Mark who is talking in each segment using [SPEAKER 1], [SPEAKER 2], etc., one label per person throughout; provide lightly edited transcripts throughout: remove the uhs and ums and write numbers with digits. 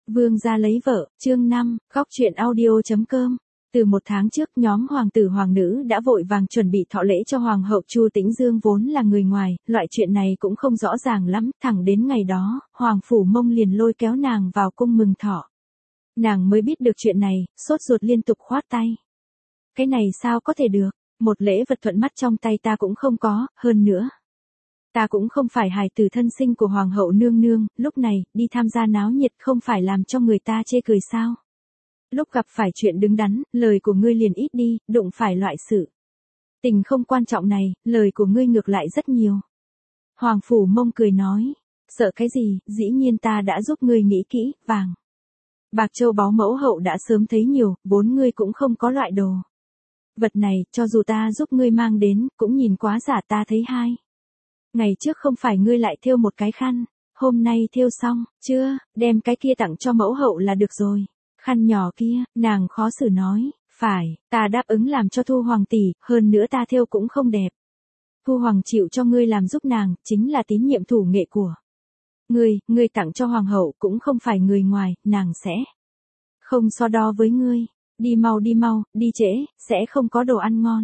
[SPEAKER 1] Vương gia lấy vợ, chương 5, góc truyện audio.com. Từ một tháng trước, nhóm hoàng tử hoàng nữ đã vội vàng chuẩn bị thọ lễ cho hoàng hậu. Chu Tĩnh Dương vốn là người ngoài, loại chuyện này cũng không rõ ràng lắm, thẳng đến ngày đó, Hoàng Phủ Mông liền lôi kéo nàng vào cung mừng thọ. Nàng mới biết được chuyện này, sốt ruột liên tục khoát tay. Cái này sao có thể được, một lễ vật thuận mắt trong tay ta cũng không có, hơn nữa. Ta cũng không phải hài tử thân sinh của hoàng hậu nương nương, lúc này, đi tham gia náo nhiệt không phải làm cho người ta chê cười sao. Lúc gặp phải chuyện đứng đắn, lời của ngươi liền ít đi, đụng phải loại sự tình không quan trọng này, lời của ngươi ngược lại rất nhiều. Hoàng Phủ Mông cười nói, sợ cái gì, dĩ nhiên ta đã giúp ngươi nghĩ kỹ, vàng. Bạc châu báu mẫu hậu đã sớm thấy nhiều, vốn ngươi cũng không có loại đồ. Vật này, cho dù ta giúp ngươi mang đến, cũng nhìn quá giả ta thấy hai. Ngày trước không phải ngươi lại thêu một cái khăn, hôm nay thêu xong, chưa, đem cái kia tặng cho mẫu hậu là được rồi. Khăn nhỏ kia, nàng khó xử nói, phải, ta đáp ứng làm cho Thu Hoàng tỷ, hơn nữa ta thêu cũng không đẹp. Thu Hoàng chịu cho ngươi làm giúp nàng, chính là tín nhiệm thủ nghệ của ngươi tặng cho Hoàng hậu cũng không phải người ngoài, nàng sẽ không so đo với ngươi, đi mau, đi trễ, sẽ không có đồ ăn ngon.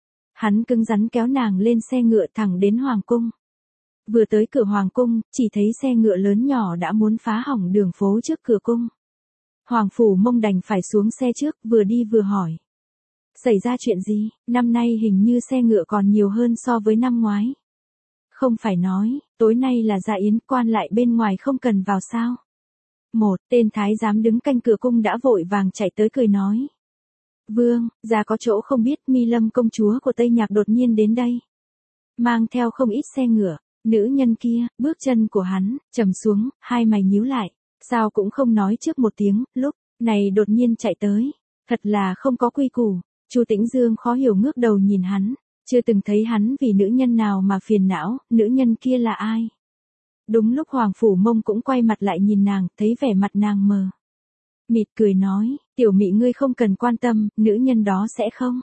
[SPEAKER 1] Hắn cứng rắn kéo nàng lên xe ngựa thẳng đến Hoàng cung. Vừa tới cửa Hoàng cung, chỉ thấy xe ngựa lớn nhỏ đã muốn phá hỏng đường phố trước cửa cung. Hoàng Phủ Mông đành phải xuống xe trước, vừa đi vừa hỏi. Xảy ra chuyện gì, năm nay hình như xe ngựa còn nhiều hơn so với năm ngoái. Không phải nói, tối nay là dạ yến, quan lại bên ngoài không cần vào sao. Một tên thái giám đứng canh cửa cung đã vội vàng chạy tới cười nói. Vương, già có chỗ không biết, Mi Lâm công chúa của Tây Nhạc đột nhiên đến đây. Mang theo không ít xe ngựa, nữ nhân kia, bước chân của hắn, trầm xuống, hai mày nhíu lại. Sao cũng không nói trước một tiếng, lúc này đột nhiên chạy tới. Thật là không có quy củ. Chu Tĩnh Dương khó hiểu ngước đầu nhìn hắn. Chưa từng thấy hắn vì nữ nhân nào mà phiền não, nữ nhân kia là ai? Đúng lúc Hoàng Phủ Mông cũng quay mặt lại nhìn nàng, thấy vẻ mặt nàng mờ mịt cười nói, tiểu mị ngươi không cần quan tâm, nữ nhân đó sẽ không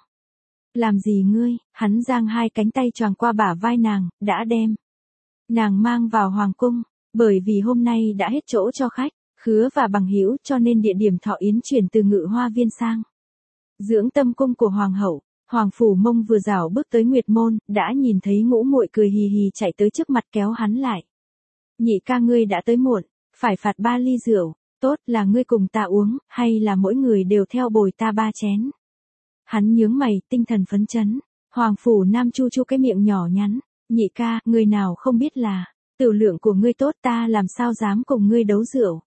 [SPEAKER 1] làm gì ngươi. Hắn giang hai cánh tay choàng qua bả vai nàng, đã đem nàng mang vào hoàng cung, bởi vì hôm nay đã hết chỗ cho khách khứa và bằng hữu, cho nên địa điểm thọ yến chuyển từ Ngự Hoa Viên sang Dưỡng Tâm cung của hoàng hậu. Hoàng Phủ Mông vừa rảo bước tới Nguyệt môn, đã nhìn thấy Ngũ Muội cười hì hì chạy tới trước mặt kéo hắn lại. Nhị ca ngươi đã tới muộn, phải phạt 3 ly rượu. Tốt, là ngươi cùng ta uống, hay là mỗi người đều theo bồi ta 3 chén? Hắn nhướng mày, tinh thần phấn chấn. Hoàng Phủ Nam chu chu cái miệng nhỏ nhắn. Nhị ca, người nào không biết là tiểu lượng của ngươi tốt, ta làm sao dám cùng ngươi đấu rượu.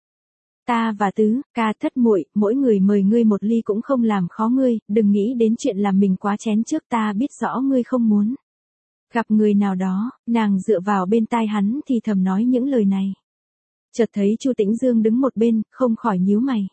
[SPEAKER 1] Ta và tứ ca thất muội, mỗi người mời ngươi một ly cũng không làm khó ngươi, đừng nghĩ đến chuyện làm mình quá chén trước, ta biết rõ ngươi không muốn gặp người nào đó. Nàng dựa vào bên tai hắn thì thầm nói những lời này. Chợt thấy Chu Tĩnh Dương đứng một bên, không khỏi nhíu mày.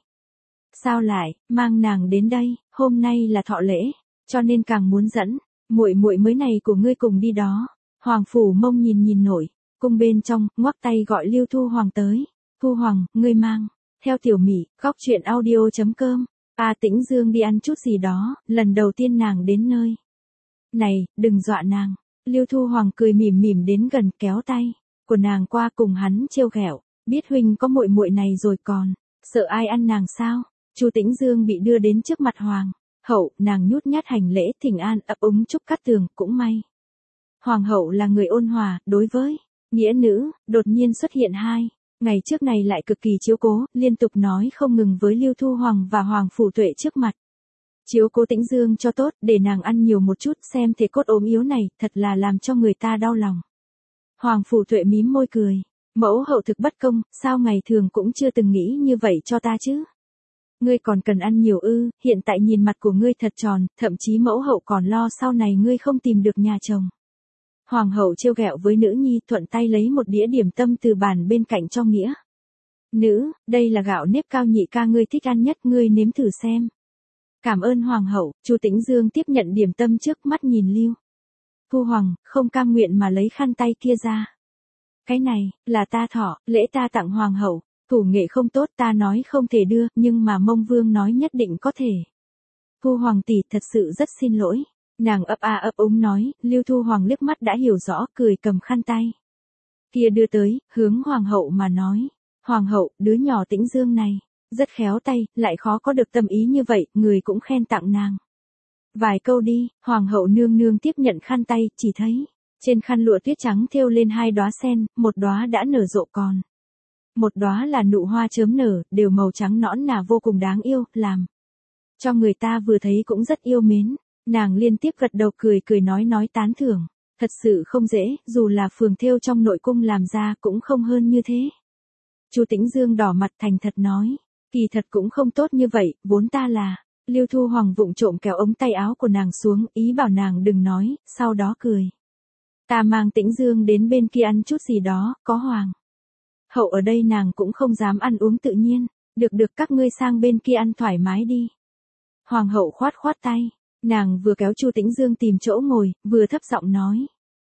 [SPEAKER 1] Sao lại mang nàng đến đây, hôm nay là thọ lễ, cho nên càng muốn dẫn muội muội mới này của ngươi cùng đi đó. Hoàng Phủ Mông nhìn nổi cung bên trong, ngoắc tay gọi Lưu Thu Hoàng tới. Thu Hoàng, ngươi mang theo tiểu mị, góc truyện audio.com. Tĩnh Dương đi ăn chút gì đó, lần đầu tiên nàng đến nơi này, đừng dọa nàng. Lưu Thu Hoàng cười mỉm đến gần, kéo tay của nàng qua cùng hắn trêu ghẹo. Biết huynh có muội muội này rồi còn sợ ai ăn nàng sao? Chu Tĩnh Dương bị đưa đến trước mặt hoàng hậu, nàng nhút nhát hành lễ thỉnh an, ấp úng chúc cát tường. Cũng may hoàng hậu là người ôn hòa, đối với nghĩa nữ đột nhiên xuất hiện hai ngày trước này lại cực kỳ chiếu cố, liên tục nói không ngừng với Lưu Thu Hoàng và Hoàng Phủ Tuệ trước mặt. Chiếu cố Tĩnh Dương cho tốt, để nàng ăn nhiều một chút, xem thể cốt ốm yếu này, thật là làm cho người ta đau lòng. Hoàng Phủ Tuệ mím môi cười. Mẫu hậu thực bất công, sao ngày thường cũng chưa từng nghĩ như vậy cho ta chứ? Ngươi còn cần ăn nhiều ư, hiện tại nhìn mặt của ngươi thật tròn, thậm chí mẫu hậu còn lo sau này ngươi không tìm được nhà chồng. Hoàng hậu trêu ghẹo với nữ nhi, thuận tay lấy một đĩa điểm tâm từ bàn bên cạnh cho nghĩa nữ, đây là gạo nếp cao nhị ca ngươi thích ăn nhất, ngươi nếm thử xem. Cảm ơn hoàng hậu. Chu Tĩnh Dương tiếp nhận điểm tâm trước, mắt nhìn Lưu Thu Hoàng, không cam nguyện mà lấy khăn tay kia ra. Cái này, là ta thọ lễ ta tặng hoàng hậu, thủ nghệ không tốt ta nói không thể đưa, nhưng mà Mông Vương nói nhất định có thể. Thu Hoàng tỷ thật sự rất xin lỗi. Nàng ấp úng nói. Lưu Thu Hoàng liếc mắt đã hiểu rõ, cười cầm khăn tay kia đưa tới, hướng hoàng hậu mà nói. Hoàng hậu, đứa nhỏ Tĩnh Dương này, Rất khéo tay, lại khó có được tâm ý như vậy, người cũng khen tặng nàng. Vài câu đi, hoàng hậu nương nương tiếp nhận khăn tay, chỉ thấy trên khăn lụa tuyết trắng thêu lên 2 đóa sen, một đóa đã nở rộ còn một đóa là nụ hoa chớm nở, đều màu trắng nõn nà vô cùng đáng yêu, làm cho người ta vừa thấy cũng rất yêu mến. Nàng liên tiếp gật đầu cười cười nói tán thưởng. Thật sự không dễ, dù là phường thêu trong nội cung làm ra cũng không hơn như thế. Chu Tĩnh Dương đỏ mặt thành thật nói, kỳ thật cũng không tốt như vậy, vốn ta là. Lưu Thu Hoàng vụng trộm kéo ống tay áo của nàng xuống, ý bảo nàng đừng nói, sau đó cười. Ta mang Tĩnh Dương đến bên kia ăn chút gì đó, có hoàng hậu ở đây nàng cũng không dám ăn uống tự nhiên, được các ngươi sang bên kia ăn thoải mái đi. Hoàng hậu khoát khoát tay, nàng vừa kéo Chu Tĩnh Dương tìm chỗ ngồi, vừa thấp giọng nói.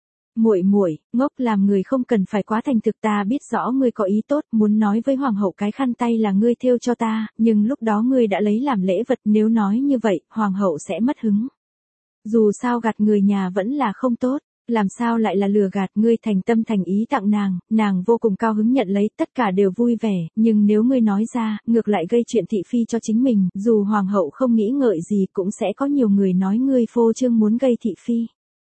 [SPEAKER 1] Muội, ngốc làm người không cần phải quá thành thực, ta biết rõ ngươi có ý tốt, muốn nói với hoàng hậu cái khăn tay là ngươi thêu cho ta, nhưng lúc đó ngươi đã lấy làm lễ vật, nếu nói như vậy, hoàng hậu sẽ mất hứng. Dù sao gạt người nhà vẫn là không tốt, làm sao lại là lừa gạt, ngươi thành tâm thành ý tặng nàng vô cùng cao hứng nhận lấy, tất cả đều vui vẻ, nhưng nếu ngươi nói ra, ngược lại gây chuyện thị phi cho chính mình, dù hoàng hậu không nghĩ ngợi gì cũng sẽ có nhiều người nói ngươi phô trương muốn gây thị phi.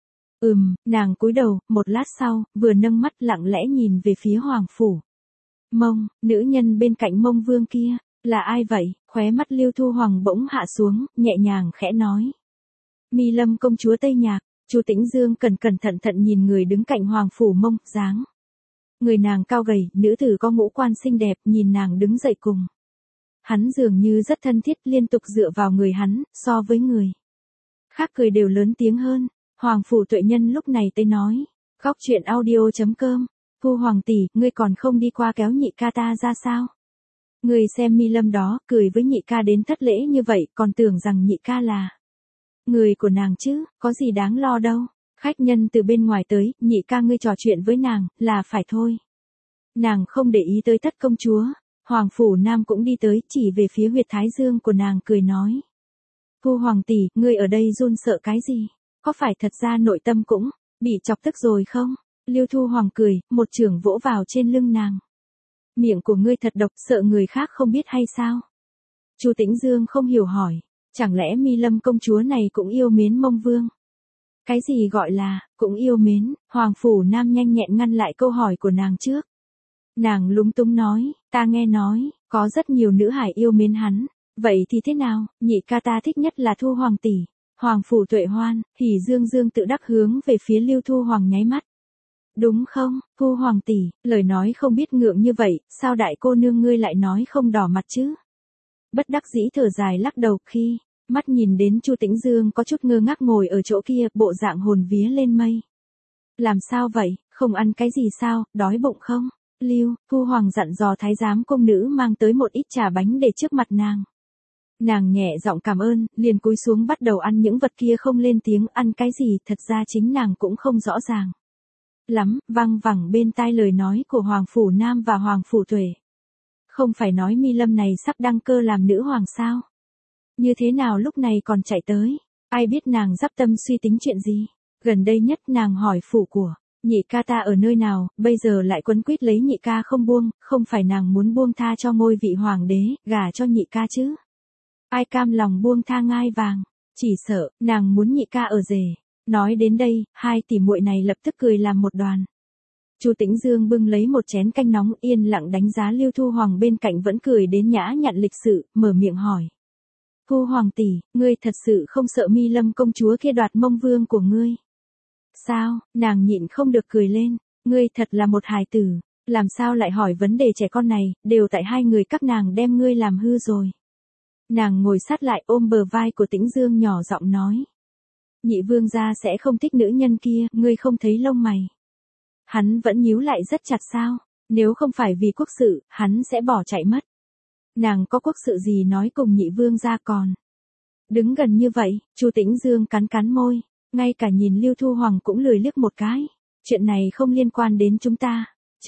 [SPEAKER 1] Nàng cúi đầu, một lát sau, vừa nâng mắt lặng lẽ nhìn về phía hoàng phủ. Mông, nữ nhân bên cạnh Mông Vương kia, là ai vậy? Khóe mắt Lưu Thu Hoàng bỗng hạ xuống, nhẹ nhàng khẽ nói. Mi Lâm công chúa Tây Nhạc. Chu Tĩnh Dương cẩn thận nhìn người đứng cạnh hoàng phủ Mông, dáng người nàng cao gầy, nữ tử có ngũ quan xinh đẹp, nhìn nàng đứng dậy cùng hắn dường như rất thân thiết, liên tục dựa vào người hắn, so với người khác cười đều lớn tiếng hơn. Hoàng phủ Tuệ Nhân lúc này tới nói, Góc Chuyện Audio.com, Thu Hoàng tỷ, ngươi còn không đi qua kéo nhị ca ta ra sao? Ngươi xem Mi Lâm đó, cười với nhị ca đến thất lễ như vậy, còn tưởng rằng nhị ca là người của nàng chứ, có gì đáng lo đâu. Khách nhân từ bên ngoài tới, nhị ca ngươi trò chuyện với nàng, là phải thôi. Nàng không để ý tới Thất công chúa. Hoàng phủ Nam cũng đi tới, chỉ về phía huyệt thái dương của nàng cười nói. Thu Hoàng tỷ, ngươi ở đây run sợ cái gì? Có phải thật ra nội tâm cũng bị chọc tức rồi không? Lưu Thu Hoàng cười, một chưởng vỗ vào trên lưng nàng. Miệng của ngươi thật độc, sợ người khác không biết hay sao? Chu Tĩnh Dương không hiểu hỏi. Chẳng lẽ Mi Lâm công chúa này cũng yêu mến Mông Vương? Cái gì gọi là, cũng yêu mến, Hoàng phủ Nam nhanh nhẹn ngăn lại câu hỏi của nàng trước. Nàng lúng túng nói, ta nghe nói, có rất nhiều nữ hải yêu mến hắn, vậy thì thế nào, nhị ca ta thích nhất là Thu Hoàng tỷ. Hoàng phủ Tuệ Hoan, Hỉ Dương tự đắc hướng về phía Lưu Thu Hoàng nháy mắt. Đúng không, Thu Hoàng tỷ, lời nói không biết ngượng như vậy, sao đại cô nương ngươi lại nói không đỏ mặt chứ? Bất đắc dĩ thở dài lắc đầu khi mắt nhìn đến Chu Tĩnh Dương có chút ngơ ngác ngồi ở chỗ kia, bộ dạng hồn vía lên mây. Làm sao vậy, không ăn cái gì sao, đói bụng không? Lưu Thu Hoàng dặn dò thái giám công nữ mang tới một ít trà bánh để trước mặt nàng. Nàng nhẹ giọng cảm ơn, liền cúi xuống bắt đầu ăn những vật kia, không lên tiếng. Ăn cái gì, thật ra chính nàng cũng không rõ ràng lắm, văng vẳng bên tai lời nói của Hoàng phủ Nam và Hoàng phủ Tuệ. Không phải nói Mi Lâm này sắp đăng cơ làm nữ hoàng sao? Như thế nào lúc này còn chạy tới? Ai biết nàng dắp tâm suy tính chuyện gì? Gần đây nhất nàng hỏi phủ của nhị ca ta ở nơi nào, bây giờ lại quấn quýt lấy nhị ca không buông, không phải nàng muốn buông tha cho ngôi vị hoàng đế, gả cho nhị ca chứ? Ai cam lòng buông tha ngai vàng? Chỉ sợ, nàng muốn nhị ca ở rể. Nói đến đây, hai tỷ muội này lập tức cười làm một đoàn. Chu Tĩnh Dương bưng lấy một chén canh nóng, yên lặng đánh giá Lưu Thu Hoàng bên cạnh vẫn cười đến nhã nhặn lịch sự, mở miệng hỏi. Thu Hoàng tỷ, ngươi thật sự không sợ Mi Lâm công chúa kia đoạt Mông Vương của ngươi? Sao, nàng nhịn không được cười lên, ngươi thật là một hài tử, làm sao lại hỏi vấn đề trẻ con này, đều tại hai người các nàng đem ngươi làm hư rồi. Nàng ngồi sát lại ôm bờ vai của Tĩnh Dương nhỏ giọng nói. Nhị vương gia sẽ không thích nữ nhân kia, ngươi không thấy lông mày hắn vẫn nhíu lại rất chặt sao? Nếu không phải vì quốc sự, hắn sẽ bỏ chạy mất. Nàng có quốc sự gì nói cùng nhị vương gia còn đứng gần như vậy? Chu Tĩnh Dương cắn môi, ngay cả nhìn Lưu Thu Hoàng cũng lười liếc một cái. Chuyện này không liên quan đến chúng ta.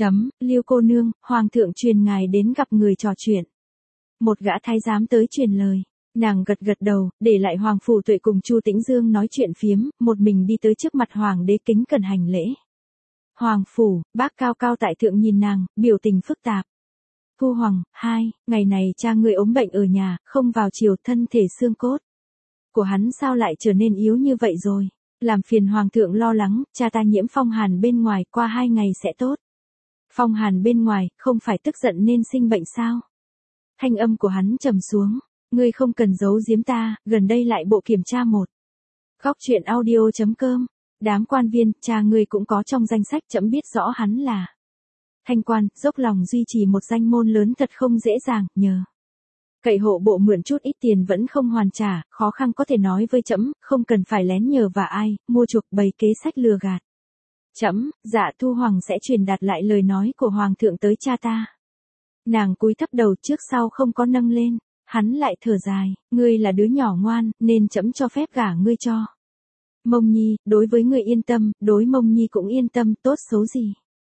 [SPEAKER 1] Lưu cô nương, hoàng thượng truyền ngài đến gặp người trò chuyện. Một gã thái giám tới truyền lời. Nàng gật đầu, để lại Hoàng phủ Tuệ cùng Chu Tĩnh Dương nói chuyện phiếm, một mình đi tới trước mặt hoàng đế kính cẩn hành lễ. Hoàng phủ, bác cao cao tại thượng nhìn nàng, biểu tình phức tạp. Thu Hoàng, 2, ngày này cha ngươi ốm bệnh ở nhà, không vào chiều, thân thể xương cốt của hắn sao lại trở nên yếu như vậy rồi? Làm phiền hoàng thượng lo lắng, cha ta nhiễm phong hàn bên ngoài, qua 2 ngày sẽ tốt. Phong hàn bên ngoài, không phải tức giận nên sinh bệnh sao? Thanh âm của hắn trầm xuống, ngươi không cần giấu giếm ta, gần đây lại bộ kiểm tra một. Góc truyện audio.com, đám quan viên, cha ngươi cũng có trong danh sách, trẫm biết rõ hắn là thanh quan, dốc lòng duy trì một danh môn lớn thật không dễ dàng, nhờ cậy hộ bộ mượn chút ít tiền vẫn không hoàn trả, khó khăn có thể nói với trẫm, không cần phải lén nhờ và ai, mua chuộc bày kế sách lừa gạt. Trẫm, dạ Thu Hoàng sẽ truyền đạt lại lời nói của Hoàng thượng tới cha ta. Nàng cúi thấp đầu trước sau không có nâng lên, hắn lại thở dài, ngươi là đứa nhỏ ngoan, nên trẫm cho phép gả ngươi cho Mông Nhi, đối với ngươi yên tâm, đối Mông Nhi cũng yên tâm, tốt xấu gì.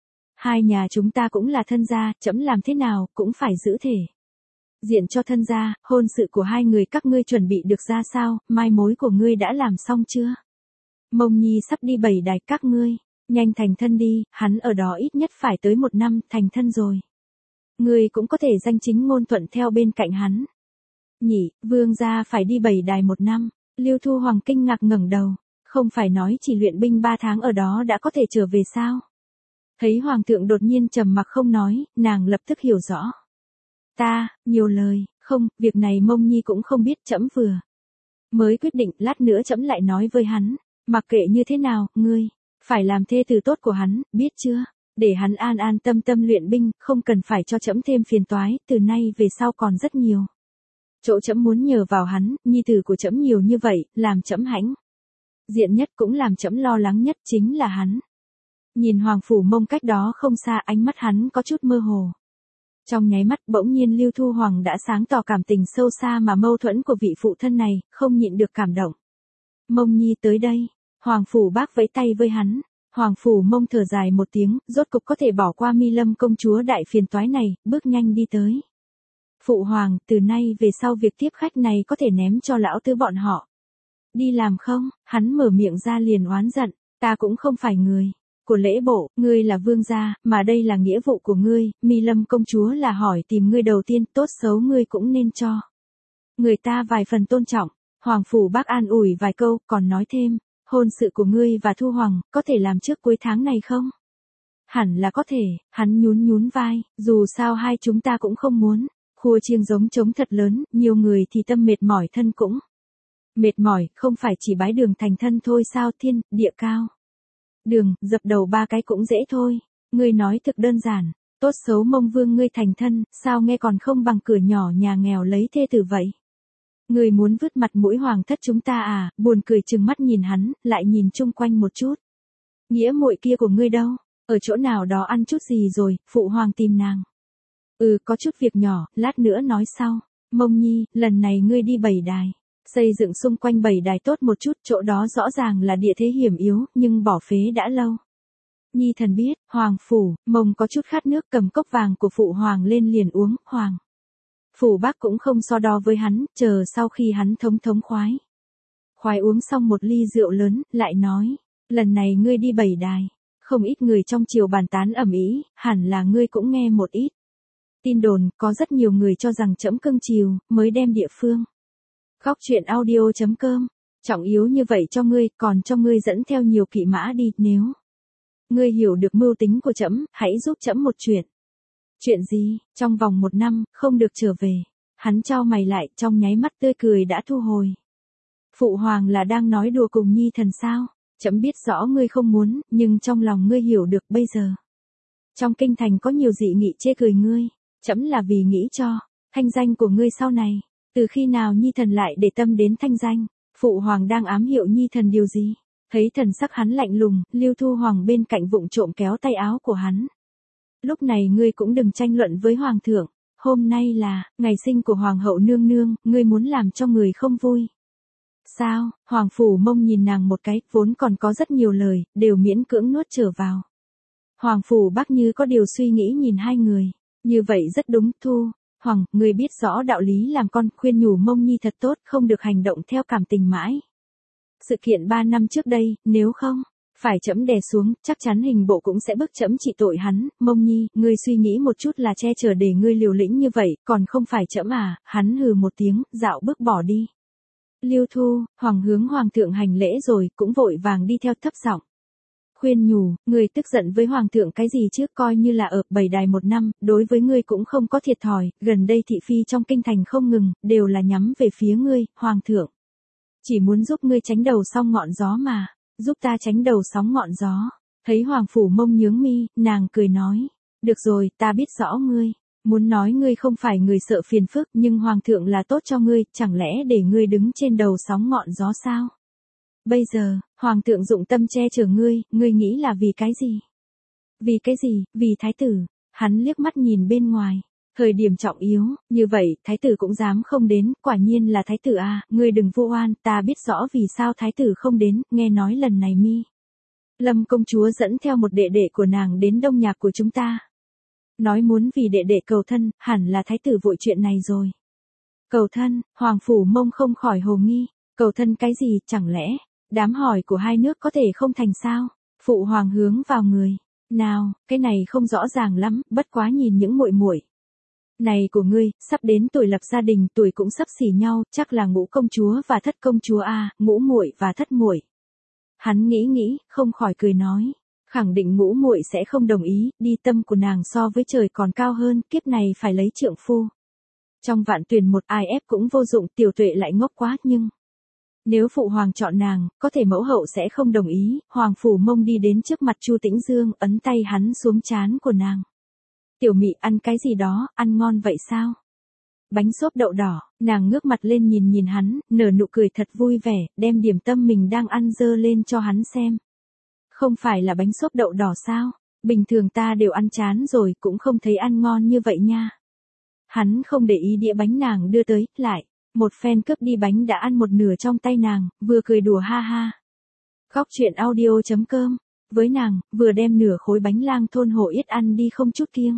[SPEAKER 1] Hai nhà chúng ta cũng là thân gia, trẫm làm thế nào, cũng phải giữ thể diện cho thân gia, hôn sự của hai người các ngươi chuẩn bị được ra sao, mai mối của ngươi đã làm xong chưa? Mông Nhi sắp đi bảy đài, các ngươi nhanh thành thân đi, hắn ở đó ít nhất phải tới 1 năm, thành thân rồi ngươi cũng có thể danh chính ngôn thuận theo bên cạnh hắn. Nhỉ, vương gia phải đi bảy đài 1 năm, Lưu Thu Hoàng kinh ngạc ngẩng đầu, không phải nói chỉ luyện binh 3 tháng ở đó đã có thể trở về sao? Thấy Hoàng thượng đột nhiên trầm mặc không nói, nàng lập tức hiểu rõ. Ta, nhiều lời, không, việc này Mông Nhi cũng không biết, trẫm vừa mới quyết định, lát nữa trẫm lại nói với hắn, mặc kệ như thế nào, ngươi phải làm thê tử tốt của hắn, biết chưa? Để hắn an an tâm tâm luyện binh, không cần phải cho trẫm thêm phiền toái, từ nay về sau còn rất nhiều chỗ trẫm muốn nhờ vào hắn, nhi tử của trẫm nhiều như vậy, làm trẫm hãnh diện nhất cũng làm trẫm lo lắng nhất chính là hắn. Nhìn Hoàng phủ Mông cách đó không xa, ánh mắt hắn có chút mơ hồ. Trong nháy mắt bỗng nhiên Lưu Thu Hoàng đã sáng tỏ cảm tình sâu xa mà mâu thuẫn của vị phụ thân này, không nhịn được cảm động. Mông Nhi tới đây, Hoàng phủ bác vẫy tay với hắn. Hoàng phủ Mông thở dài một tiếng, rốt cục có thể bỏ qua Mi Lâm công chúa đại phiền toái này, bước nhanh đi tới. Phụ hoàng, từ nay về sau việc tiếp khách này có thể ném cho lão tứ bọn họ đi làm không? Hắn mở miệng ra liền oán giận, ta cũng không phải người của lễ bộ, ngươi là vương gia, mà đây là nghĩa vụ của ngươi, Mi Lâm công chúa là hỏi tìm ngươi đầu tiên, tốt xấu ngươi cũng nên cho người ta vài phần tôn trọng. Hoàng phủ bác an ủi vài câu, còn nói thêm, hôn sự của ngươi và Thu Hoàng, có thể làm trước cuối tháng này không? Hẳn là có thể, hắn nhún nhún vai, dù sao hai chúng ta cũng không muốn khua chiêng giống trống thật lớn, nhiều người thì tâm mệt mỏi thân cũng mệt mỏi, không phải chỉ bái đường thành thân thôi sao? Thiên địa cao đường, dập đầu 3 cái cũng dễ thôi. Ngươi nói thực đơn giản, tốt xấu Mông vương ngươi thành thân, sao nghe còn không bằng cửa nhỏ nhà nghèo lấy thê tử vậy? Ngươi muốn vứt mặt mũi hoàng thất chúng ta à? Buồn cười trừng mắt nhìn hắn, lại nhìn chung quanh một chút. Nghĩa muội kia của ngươi đâu? Ở chỗ nào đó ăn chút gì rồi? Phụ hoàng tìm nàng. Có chút việc nhỏ, lát nữa nói sau. Mông Nhi, lần này ngươi đi bảy đài, xây dựng xung quanh bảy đài tốt một chút, chỗ đó rõ ràng là địa thế hiểm yếu, nhưng bỏ phế đã lâu. Nhi thần biết, Hoàng phủ Mông có chút khát nước, cầm cốc vàng của phụ hoàng lên liền uống. Hoàng phủ bác cũng không so đo với hắn, chờ sau khi hắn thống khoái uống xong một ly rượu lớn, lại nói, lần này ngươi đi bảy đài, không ít người trong triều bàn tán ầm ĩ, hẳn là ngươi cũng nghe một ít tin đồn, có rất nhiều người cho rằng trẫm cưng chiều, mới đem địa phương góc truyện audio.com trọng yếu như vậy cho ngươi, còn cho ngươi dẫn theo nhiều kỵ mã đi, nếu ngươi hiểu được mưu tính của trẫm, hãy giúp trẫm một chuyện. Chuyện gì? Trong vòng 1 năm, không được trở về. Hắn chau mày lại, trong nháy mắt tươi cười đã thu hồi. Phụ hoàng là đang nói đùa cùng Nhi thần sao? Trẫm biết rõ ngươi không muốn, nhưng trong lòng ngươi hiểu được bây giờ. Trong kinh thành có nhiều dị nghị chê cười ngươi, trẫm là vì nghĩ cho thanh danh của ngươi sau này. Từ khi nào Nhi thần lại để tâm đến thanh danh? Phụ hoàng đang ám hiệu Nhi thần điều gì? Thấy thần sắc hắn lạnh lùng, Lưu Thu Hoàng bên cạnh vụng trộm kéo tay áo của hắn. Lúc này ngươi cũng đừng tranh luận với hoàng thượng, hôm nay là ngày sinh của hoàng hậu nương nương, ngươi muốn làm cho người không vui. Sao? Hoàng phủ Mông nhìn nàng một cái, vốn còn có rất nhiều lời, đều miễn cưỡng nuốt trở vào. Hoàng phủ Bắc như có điều suy nghĩ nhìn hai người, như vậy rất đúng. Thu Hoàng, ngươi biết rõ đạo lý làm con, khuyên nhủ Mông Nhi thật tốt, không được hành động theo cảm tình mãi. Sự kiện 3 năm trước đây, nếu không Phải trẫm đè xuống, chắc chắn hình bộ cũng sẽ bức trẫm trị tội hắn. Mông Nhi, ngươi suy nghĩ một chút là che chở để ngươi liều lĩnh như vậy, còn không phải trẫm à? Hắn hừ một tiếng, dạo bước bỏ đi. Lưu Thu, hướng hoàng thượng hành lễ rồi, cũng vội vàng đi theo thấp giọng khuyên nhủ, ngươi tức giận với hoàng thượng cái gì chứ, coi như là ở Bảy Đài 1 năm, đối với ngươi cũng không có thiệt thòi, gần đây thị phi trong kinh thành không ngừng, đều là nhắm về phía ngươi, hoàng thượng. Chỉ muốn giúp ngươi tránh đầu sóng ngọn gió mà, giúp ta tránh đầu sóng ngọn gió. Thấy Hoàng Phủ Mông nhướng mi, nàng cười nói, được rồi, ta biết rõ ngươi. Muốn nói ngươi không phải người sợ phiền phức, nhưng hoàng thượng là tốt cho ngươi, chẳng lẽ để ngươi đứng trên đầu sóng ngọn gió sao? Bây giờ, hoàng thượng dụng tâm che chở ngươi nghĩ là vì cái gì? Vì cái gì? Vì thái tử. Hắn liếc mắt nhìn bên ngoài. Thời điểm trọng yếu, như vậy, thái tử cũng dám không đến, quả nhiên là thái tử à, ngươi đừng vu oan, ta biết rõ vì sao thái tử không đến, nghe nói lần này Lâm công chúa dẫn theo một đệ đệ của nàng đến đông nhạc của chúng ta. Nói muốn vì đệ đệ cầu thân, hẳn là thái tử vội chuyện này rồi. Cầu thân, Hoàng Phủ Mông không khỏi hồ nghi, cầu thân cái gì, chẳng lẽ, đám hỏi của hai nước có thể không thành sao? Phụ hoàng hướng vào người, nào, cái này không rõ ràng lắm, bất quá nhìn những muội muội này của ngươi, sắp đến tuổi lập gia đình, tuổi cũng sắp xỉ nhau, chắc là Ngũ công chúa và Thất công chúa a, Ngũ muội và Thất muội. Hắn nghĩ, không khỏi cười nói, khẳng định Ngũ muội sẽ không đồng ý, đi tâm của nàng so với trời còn cao hơn, kiếp này phải lấy trượng phu. Trong vạn tuyển một ai ép cũng vô dụng, Tiểu Tuệ lại ngốc quá, nhưng nếu phụ hoàng chọn nàng, có thể mẫu hậu sẽ không đồng ý. Hoàng Phủ Mông đi đến trước mặt Chu Tĩnh Dương, ấn tay hắn xuống trán của nàng. Tiểu Mị, ăn cái gì đó, ăn ngon vậy sao? Bánh xốp đậu đỏ, nàng ngước mặt lên nhìn hắn, nở nụ cười thật vui vẻ, đem điểm tâm mình đang ăn dơ lên cho hắn xem. Không phải là bánh xốp đậu đỏ sao? Bình thường ta đều ăn chán rồi, cũng không thấy ăn ngon như vậy nha. Hắn không để ý đĩa bánh nàng đưa tới, lại một phen cướp đi bánh đã ăn một nửa trong tay nàng, vừa cười đùa ha ha. Góc truyện audio.com, với nàng, vừa đem nửa khối bánh lang thôn Hồ Yết ăn đi không chút kiêng.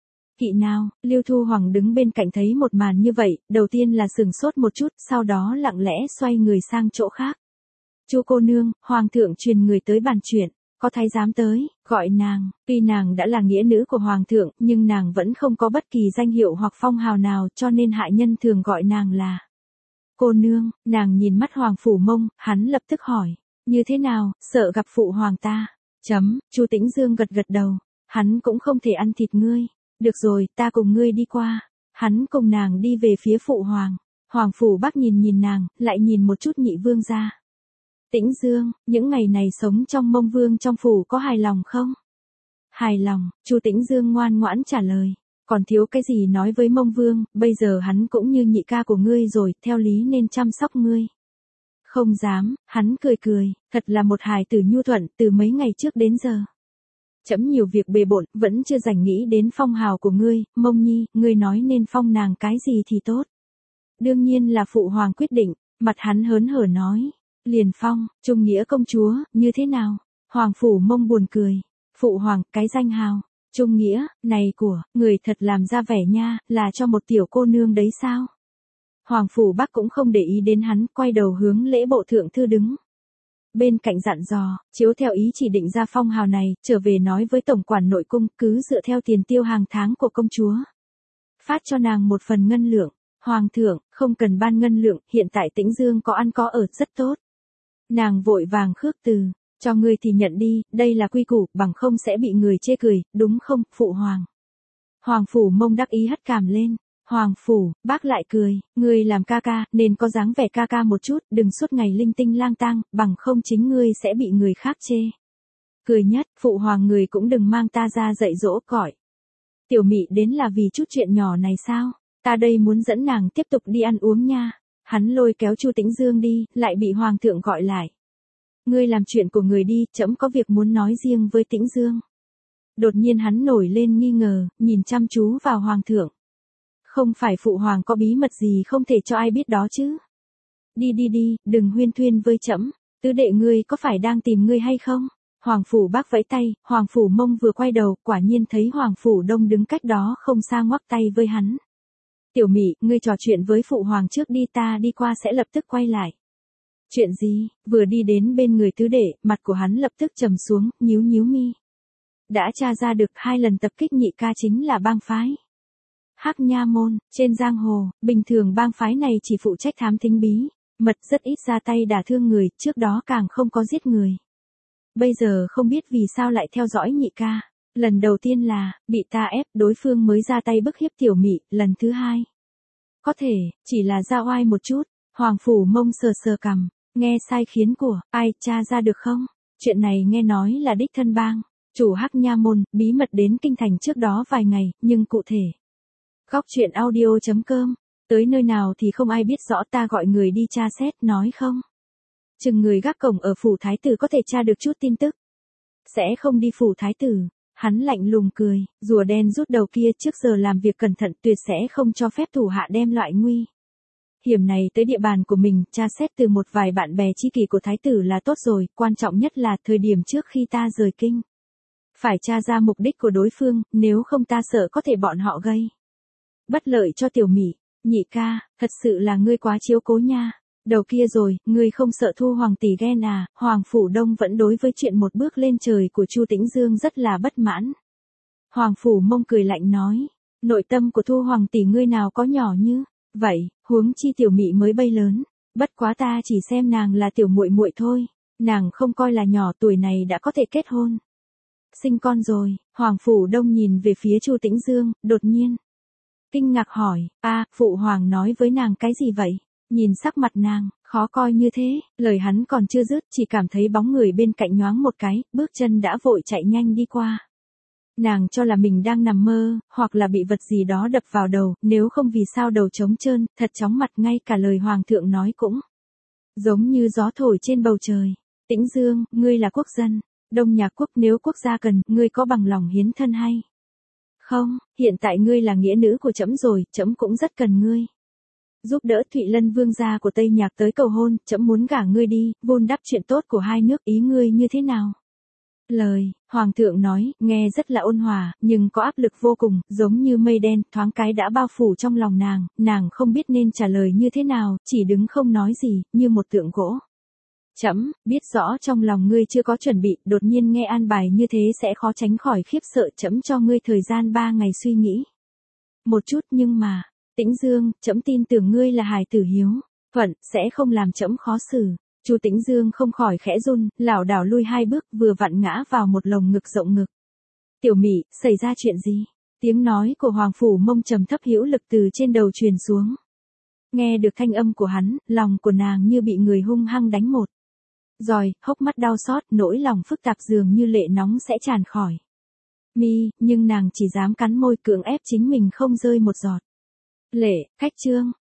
[SPEAKER 1] Kỵ nào, Lưu Thu Hoàng đứng bên cạnh thấy một màn như vậy, đầu tiên là sừng sốt một chút, sau đó lặng lẽ xoay người sang chỗ khác. Chu cô nương, hoàng thượng truyền người tới bàn chuyện, có thái giám tới, gọi nàng. Tuy nàng đã là nghĩa nữ của hoàng thượng, nhưng nàng vẫn không có bất kỳ danh hiệu hoặc phong hào nào, cho nên hạ nhân thường gọi nàng là cô nương. Nàng nhìn mắt Hoàng Phủ Mông, hắn lập tức hỏi, như thế nào, sợ gặp phụ hoàng ta? Chu Tĩnh Dương gật đầu, hắn cũng không thể ăn thịt ngươi. Được rồi, ta cùng ngươi đi qua. Hắn cùng nàng đi về phía phụ hoàng. Hoàng Phủ Bắc nhìn nàng, lại nhìn một chút Nhị vương gia. Tĩnh Dương, những ngày này sống trong Mông Vương trong phủ có hài lòng không? Hài lòng, Chu Tĩnh Dương ngoan ngoãn trả lời. Còn thiếu cái gì nói với Mông Vương, bây giờ hắn cũng như nhị ca của ngươi rồi, theo lý nên chăm sóc ngươi. Không dám, hắn cười, thật là một hài tử nhu thuận, từ mấy ngày trước đến giờ. Chấm nhiều việc bề bộn, vẫn chưa rảnh nghĩ đến phong hào của ngươi, Mông Nhi, ngươi nói nên phong nàng cái gì thì tốt. Đương nhiên là phụ hoàng quyết định, mặt hắn hớn hở nói. Liền phong, Trung Nghĩa công chúa, như thế nào? Hoàng Phủ Mông buồn cười. Phụ hoàng, cái danh hào, Trung Nghĩa, này của, người thật làm ra vẻ nha, là cho một tiểu cô nương đấy sao? Hoàng Phủ Bắc cũng không để ý đến hắn, quay đầu hướng lễ bộ thượng thư đứng. Bên cạnh dặn dò, chiếu theo ý chỉ định ra phong hào này, trở về nói với tổng quản nội cung, cứ dựa theo tiền tiêu hàng tháng của công chúa. Phát cho nàng một phần ngân lượng. Hoàng thượng, không cần ban ngân lượng, hiện tại Tĩnh Dương có ăn có ở, rất tốt. Nàng vội vàng khước từ, cho ngươi thì nhận đi, đây là quy củ, bằng không sẽ bị người chê cười, đúng không, phụ hoàng. Hoàng Phủ Mông đắc ý hất cảm lên. Hoàng Phủ, bác lại cười, ngươi làm ca ca, nên có dáng vẻ ca ca một chút, đừng suốt ngày linh tinh lang tang, bằng không chính ngươi sẽ bị người khác chê. Cười nhất, phụ hoàng người cũng đừng mang ta ra dạy dỗ cõi. Tiểu Mị đến là vì chút chuyện nhỏ này sao? Ta đây muốn dẫn nàng tiếp tục đi ăn uống nha. Hắn lôi kéo Chu Tĩnh Dương đi, lại bị hoàng thượng gọi lại. Ngươi làm chuyện của người đi, trẫm có việc muốn nói riêng với Tĩnh Dương. Đột nhiên hắn nổi lên nghi ngờ, nhìn chăm chú vào hoàng thượng. Không phải phụ hoàng có bí mật gì không thể cho ai biết đó chứ? Đi, đừng huyên thuyên với trẫm. Tứ đệ ngươi có phải đang tìm ngươi hay không? Hoàng Phủ Bắc vẫy tay, Hoàng Phủ Mông vừa quay đầu, quả nhiên thấy Hoàng Phủ Đông đứng cách đó không xa ngoắc tay với hắn. Tiểu Mị, ngươi trò chuyện với phụ hoàng trước đi, ta đi qua sẽ lập tức quay lại. Chuyện gì? Vừa đi đến bên người tứ đệ, mặt của hắn lập tức trầm xuống, nhíu nhíu mi. Đã tra ra được 2 lần tập kích nhị ca chính là bang phái Hắc Nha Môn. Trên giang hồ, bình thường bang phái này chỉ phụ trách thám thính bí mật, rất ít ra tay đả thương người, trước đó càng không có giết người. Bây giờ không biết vì sao lại theo dõi nhị ca. Lần đầu tiên là bị ta ép, đối phương mới ra tay bức hiếp Tiểu Mị, lần thứ hai có thể chỉ là ra oai một chút. Hoàng Phủ Mông sờ sờ cằm, nghe sai khiến của ai, tra ra được không? Chuyện này nghe nói là đích thân bang chủ Hắc Nha Môn bí mật đến kinh thành trước đó vài ngày, nhưng cụ thể Góc truyện audio.com, tới nơi nào thì không ai biết rõ, ta gọi người đi tra xét, nói không chừng người gác cổng ở phủ thái tử có thể tra được chút tin tức. Sẽ không đi phủ thái tử. Hắn lạnh lùng cười, rùa đen rút đầu kia, trước giờ làm việc cẩn thận, tuyệt sẽ không cho phép thủ hạ đem loại nguy hiểm này tới địa bàn của mình. Tra xét từ một vài bạn bè tri kỷ của thái tử là tốt rồi, quan trọng nhất là thời điểm trước khi ta rời kinh. Phải tra ra mục đích của đối phương, nếu không ta sợ có thể bọn họ gây bất lợi cho Tiểu Mị. Nhị ca, thật sự là ngươi quá chiếu cố nha. Đầu kia rồi, ngươi không sợ Thu Hoàng tỷ ghen à? Hoàng Phủ Đông vẫn đối với chuyện một bước lên trời của Chu Tĩnh Dương rất là bất mãn. Hoàng Phủ Mông cười lạnh nói, nội tâm của Thu Hoàng tỷ ngươi nào có nhỏ như vậy, huống chi Tiểu Mị mới bay lớn. Bất quá ta chỉ xem nàng là tiểu muội muội thôi, nàng không coi là nhỏ, tuổi này đã có thể kết hôn sinh con rồi. Hoàng Phủ Đông nhìn về phía Chu Tĩnh Dương, đột nhiên kinh ngạc hỏi, phụ hoàng nói với nàng cái gì vậy? Nhìn sắc mặt nàng, khó coi như thế, lời hắn còn chưa dứt, chỉ cảm thấy bóng người bên cạnh nhoáng một cái, bước chân đã vội chạy nhanh đi qua. Nàng cho là mình đang nằm mơ, hoặc là bị vật gì đó đập vào đầu, nếu không vì sao đầu trống trơn, thật chóng mặt, ngay cả lời hoàng thượng nói cũng giống như gió thổi trên bầu trời. Tĩnh Dương, ngươi là quốc dân Đông Nhạc quốc, nếu quốc gia cần, ngươi có bằng lòng hiến thân hay không? Hiện tại ngươi là nghĩa nữ của trẫm rồi, trẫm cũng rất cần ngươi giúp đỡ. Thụy Lân vương gia của Tây Nhạc tới cầu hôn, trẫm muốn gả ngươi đi, vun đắp chuyện tốt của hai nước, ý ngươi như thế nào? Lời hoàng thượng nói, nghe rất là ôn hòa, nhưng có áp lực vô cùng, giống như mây đen, thoáng cái đã bao phủ trong lòng nàng không biết nên trả lời như thế nào, chỉ đứng không nói gì, như một tượng gỗ. Trẫm biết rõ trong lòng ngươi chưa có chuẩn bị, đột nhiên nghe an bài như thế sẽ khó tránh khỏi khiếp sợ, trẫm cho ngươi thời gian 3 ngày suy nghĩ một chút, nhưng mà Tĩnh Dương, trẫm tin tưởng ngươi là hài tử hiếu thuận, sẽ không làm trẫm khó xử. Chu Tĩnh Dương không khỏi khẽ run, lảo đảo lui 2 bước, vừa vặn ngã vào một lồng ngực rộng ngực. Tiểu Mị, xảy ra chuyện gì? Tiếng nói của Hoàng Phủ Mông trầm thấp hữu lực từ trên đầu truyền xuống. Nghe được thanh âm của hắn, lòng của nàng như bị người hung hăng đánh một rồi, hốc mắt đau xót, nỗi lòng phức tạp dường như lệ nóng sẽ tràn khỏi mi, nhưng nàng chỉ dám cắn môi cưỡng ép chính mình không rơi một giọt lệ. Khách trương,